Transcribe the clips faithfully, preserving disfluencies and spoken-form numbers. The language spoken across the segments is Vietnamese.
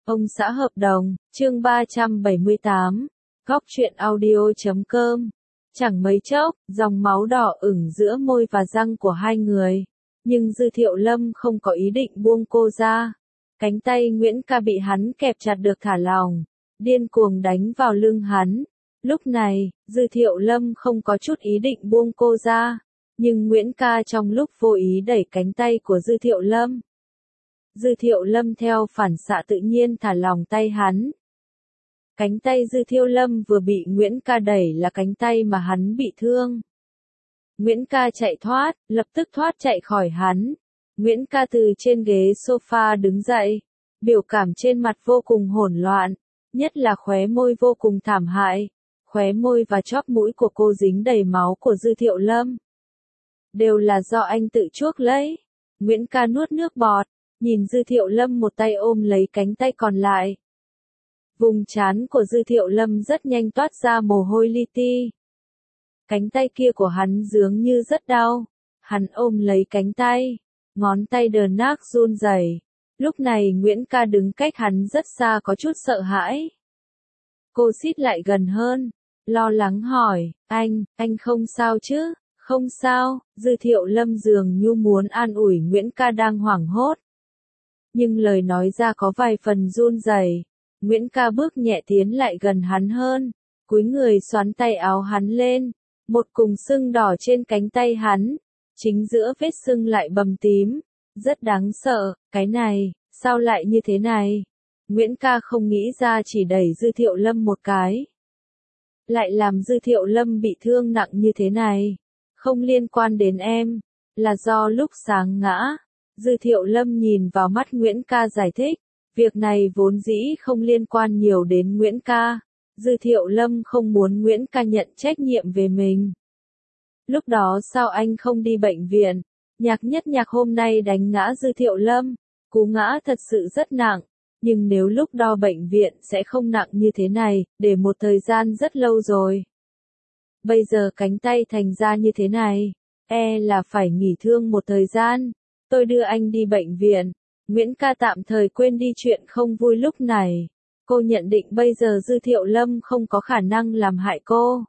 Ông xã hợp đồng, chương ba trăm bảy mươi tám, góc truyện audio chấm com. Chẳng mấy chốc, dòng máu đỏ ửng giữa môi và răng của hai người. Nhưng Dư Thiệu Lâm không có ý định buông cô ra. Cánh tay Nguyễn Ca bị hắn kẹp chặt được thả lỏng, điên cuồng đánh vào lưng hắn. Lúc này, Dư Thiệu Lâm không có chút ý định buông cô ra. Nhưng Nguyễn Ca trong lúc vô ý đẩy cánh tay của Dư Thiệu Lâm. Dư Thiệu Lâm theo phản xạ tự nhiên thả lỏng tay hắn. Cánh tay Dư Thiệu Lâm vừa bị Nguyễn Ca đẩy là cánh tay mà hắn bị thương. Nguyễn Ca chạy thoát, lập tức thoát chạy khỏi hắn. Nguyễn Ca từ trên ghế sofa đứng dậy, biểu cảm trên mặt vô cùng hỗn loạn, nhất là khóe môi vô cùng thảm hại. Khóe môi và chóp mũi của cô dính đầy máu của Dư Thiệu Lâm. Đều là do anh tự chuốc lấy. Nguyễn Ca nuốt nước bọt, nhìn Dư Thiệu Lâm một tay ôm lấy cánh tay còn lại. Vùng trán của Dư Thiệu Lâm rất nhanh toát ra mồ hôi li ti. Cánh tay kia của hắn dường như rất đau. Hắn ôm lấy cánh tay, ngón tay đờ nác run rẩy. Lúc này Nguyễn Ca đứng cách hắn rất xa có chút sợ hãi. Cô xít lại gần hơn, lo lắng hỏi, anh, anh không sao chứ? Không sao. Dư Thiệu Lâm dường như muốn an ủi Nguyễn Ca đang hoảng hốt. Nhưng lời nói ra có vài phần run rẩy. Nguyễn Ca bước nhẹ tiến lại gần hắn hơn, cúi người xoắn tay áo hắn lên, một cùng sưng đỏ trên cánh tay hắn, chính giữa vết sưng lại bầm tím, rất đáng sợ. Cái này, sao lại như thế này? Nguyễn Ca không nghĩ ra, chỉ đẩy Dư Thiệu Lâm một cái, lại làm Dư Thiệu Lâm bị thương nặng như thế này. Không liên quan đến em, là do lúc sáng ngã. Dư Thiệu Lâm nhìn vào mắt Nguyễn Ca giải thích, việc này vốn dĩ không liên quan nhiều đến Nguyễn Ca. Dư Thiệu Lâm không muốn Nguyễn Ca nhận trách nhiệm về mình. Lúc đó sao anh không đi bệnh viện? Nhạc Nhất Nhạc hôm nay đánh ngã Dư Thiệu Lâm, cú ngã thật sự rất nặng, nhưng nếu lúc đo bệnh viện sẽ không nặng như thế này, để một thời gian rất lâu rồi. Bây giờ cánh tay thành ra như thế này, e là phải nghỉ thương một thời gian. Tôi đưa anh đi bệnh viện. Nguyễn Ca tạm thời quên đi chuyện không vui lúc này. Cô nhận định bây giờ Dư Thiệu Lâm không có khả năng làm hại cô.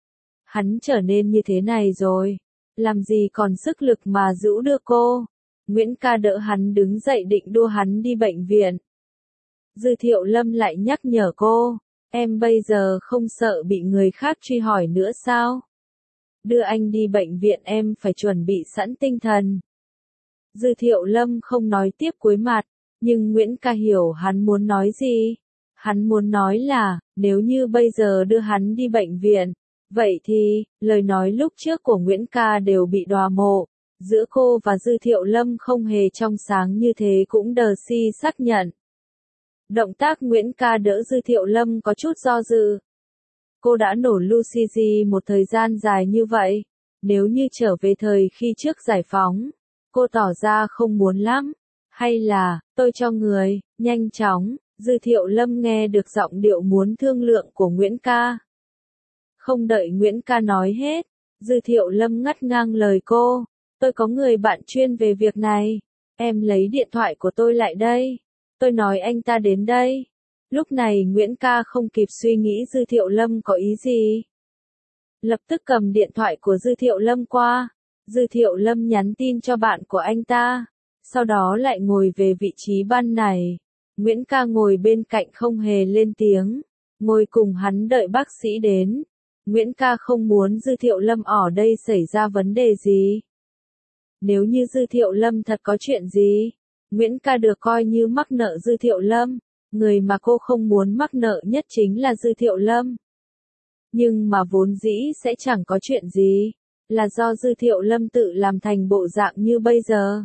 Hắn trở nên như thế này rồi, làm gì còn sức lực mà giữ đưa cô. Nguyễn Ca đỡ hắn đứng dậy định đua hắn đi bệnh viện. Dư Thiệu Lâm lại nhắc nhở cô, em bây giờ không sợ bị người khác truy hỏi nữa sao? Đưa anh đi bệnh viện em phải chuẩn bị sẵn tinh thần. Dư Thiệu Lâm không nói tiếp cuối mặt, nhưng Nguyễn Ca hiểu hắn muốn nói gì. Hắn muốn nói là, nếu như bây giờ đưa hắn đi bệnh viện, vậy thì, lời nói lúc trước của Nguyễn Ca đều bị đòa mộ. Giữa cô và Dư Thiệu Lâm không hề trong sáng như thế cũng đờ si xác nhận. Động tác Nguyễn Ca đỡ Dư Thiệu Lâm có chút do dự. Cô đã nổ Lucy một thời gian dài như vậy. Nếu như trở về thời khi trước giải phóng, cô tỏ ra không muốn lắm. Hay là, tôi cho người, nhanh chóng. Dư Thiệu Lâm nghe được giọng điệu muốn thương lượng của Nguyễn Ca. Không đợi Nguyễn Ca nói hết, Dư Thiệu Lâm ngắt ngang lời cô. Tôi có người bạn chuyên về việc này. Em lấy điện thoại của tôi lại đây. Tôi nói anh ta đến đây. Lúc này Nguyễn Ca không kịp suy nghĩ Dư Thiệu Lâm có ý gì. Lập tức cầm điện thoại của Dư Thiệu Lâm qua. Dư Thiệu Lâm nhắn tin cho bạn của anh ta. Sau đó lại ngồi về vị trí ban này. Nguyễn Ca ngồi bên cạnh không hề lên tiếng. Ngồi cùng hắn đợi bác sĩ đến. Nguyễn Ca không muốn Dư Thiệu Lâm ở đây xảy ra vấn đề gì. Nếu như Dư Thiệu Lâm thật có chuyện gì, Nguyễn Ca được coi như mắc nợ Dư Thiệu Lâm. Người mà cô không muốn mắc nợ nhất chính là Dư Thiệu Lâm. Nhưng mà vốn dĩ sẽ chẳng có chuyện gì, là do Dư Thiệu Lâm tự làm thành bộ dạng như bây giờ.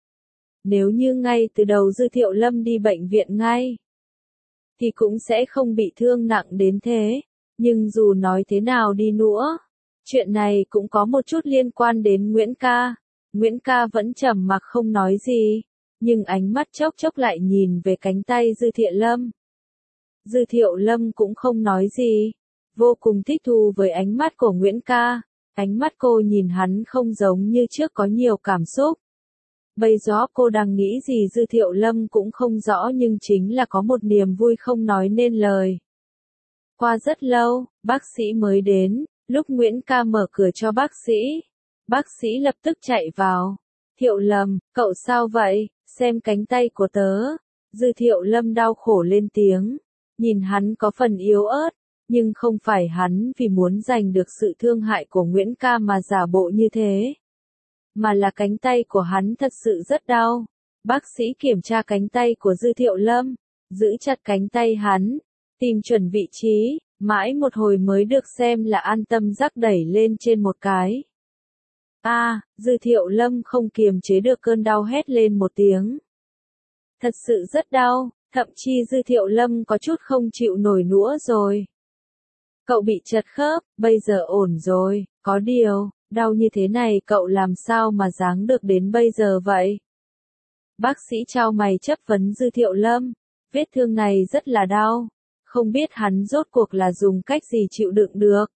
Nếu như ngay từ đầu Dư Thiệu Lâm đi bệnh viện ngay, thì cũng sẽ không bị thương nặng đến thế. Nhưng dù nói thế nào đi nữa, chuyện này cũng có một chút liên quan đến Nguyễn Ca. Nguyễn Ca vẫn trầm mặc không nói gì, nhưng ánh mắt chốc chốc lại nhìn về cánh tay Dư Thiệu Lâm. Dư Thiệu Lâm cũng không nói gì, vô cùng thích thú với ánh mắt của Nguyễn Ca. Ánh mắt cô nhìn hắn không giống như trước có nhiều cảm xúc. Bây giờ cô đang nghĩ gì Dư Thiệu Lâm cũng không rõ nhưng chính là có một niềm vui không nói nên lời. Qua rất lâu, bác sĩ mới đến, lúc Nguyễn Ca mở cửa cho bác sĩ. Bác sĩ lập tức chạy vào. Thiệu Lâm, cậu sao vậy, xem cánh tay của tớ. Dư Thiệu Lâm đau khổ lên tiếng. Nhìn hắn có phần yếu ớt, nhưng không phải hắn vì muốn giành được sự thương hại của Nguyễn Ca mà giả bộ như thế. Mà là cánh tay của hắn thật sự rất đau. Bác sĩ kiểm tra cánh tay của Dư Thiệu Lâm, giữ chặt cánh tay hắn, tìm chuẩn vị trí, mãi một hồi mới được xem là an tâm rắc đẩy lên trên một cái. A, à, Dư Thiệu Lâm không kiềm chế được cơn đau hét lên một tiếng. Thật sự rất đau, thậm chí Dư Thiệu Lâm có chút không chịu nổi nữa rồi. Cậu bị chật khớp, bây giờ ổn rồi, có điều, đau như thế này cậu làm sao mà dáng được đến bây giờ vậy? Bác sĩ chau mày chất vấn Dư Thiệu Lâm, vết thương này rất là đau, không biết hắn rốt cuộc là dùng cách gì chịu đựng được.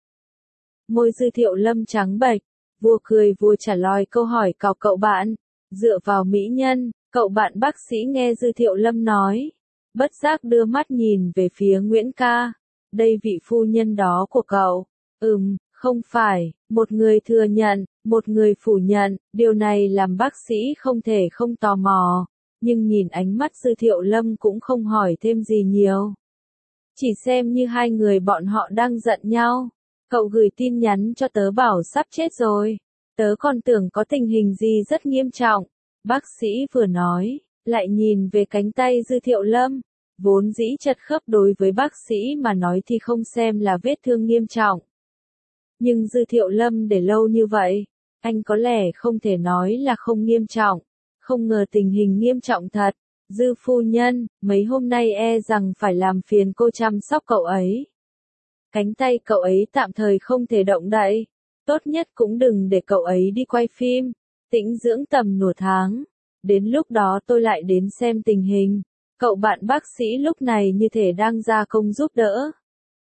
Môi Dư Thiệu Lâm trắng bệch, vua cười vua trả lời câu hỏi của cậu bạn, dựa vào mỹ nhân, cậu bạn bác sĩ nghe Dư Thiệu Lâm nói, bất giác đưa mắt nhìn về phía Nguyễn Ca, đây vị phu nhân đó của cậu, ừm, không phải, một người thừa nhận, một người phủ nhận, điều này làm bác sĩ không thể không tò mò, nhưng nhìn ánh mắt Dư Thiệu Lâm cũng không hỏi thêm gì nhiều. Chỉ xem như hai người bọn họ đang giận nhau. Cậu gửi tin nhắn cho tớ bảo sắp chết rồi. Tớ còn tưởng có tình hình gì rất nghiêm trọng. Bác sĩ vừa nói, lại nhìn về cánh tay Dư Thiệu Lâm. Vốn dĩ chật khớp đối với bác sĩ mà nói thì không xem là vết thương nghiêm trọng. Nhưng Dư Thiệu Lâm để lâu như vậy, anh có lẽ không thể nói là không nghiêm trọng. Không ngờ tình hình nghiêm trọng thật. Dư phu nhân, mấy hôm nay e rằng phải làm phiền cô chăm sóc cậu ấy. Cánh tay cậu ấy tạm thời không thể động đậy. Tốt nhất cũng đừng để cậu ấy đi quay phim. Tĩnh dưỡng tầm nửa tháng. Đến lúc đó tôi lại đến xem tình hình. Cậu bạn bác sĩ lúc này như thể đang ra công giúp đỡ.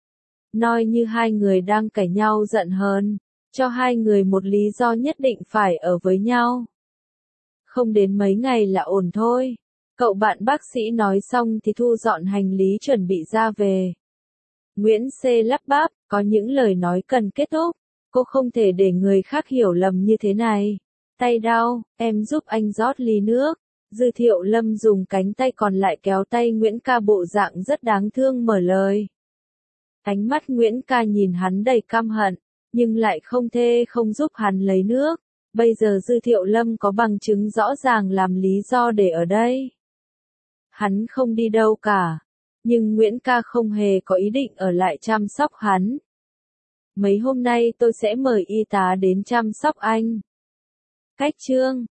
Nói như hai người đang cãi nhau giận hờn. Cho hai người một lý do nhất định phải ở với nhau. Không đến mấy ngày là ổn thôi. Cậu bạn bác sĩ nói xong thì thu dọn hành lý chuẩn bị ra về. Nguyễn C lắp bắp, có những lời nói cần kết thúc. Cô không thể để người khác hiểu lầm như thế này. Tay đau, em giúp anh rót ly nước. Dư Thiệu Lâm dùng cánh tay còn lại kéo tay Nguyễn Ca bộ dạng rất đáng thương mở lời. Ánh mắt Nguyễn Ca nhìn hắn đầy căm hận, nhưng lại không thể không giúp hắn lấy nước. Bây giờ Dư Thiệu Lâm có bằng chứng rõ ràng làm lý do để ở đây. Hắn không đi đâu cả. Nhưng Nguyễn Ca không hề có ý định ở lại chăm sóc hắn. Mấy hôm nay tôi sẽ mời y tá đến chăm sóc anh. Cách chương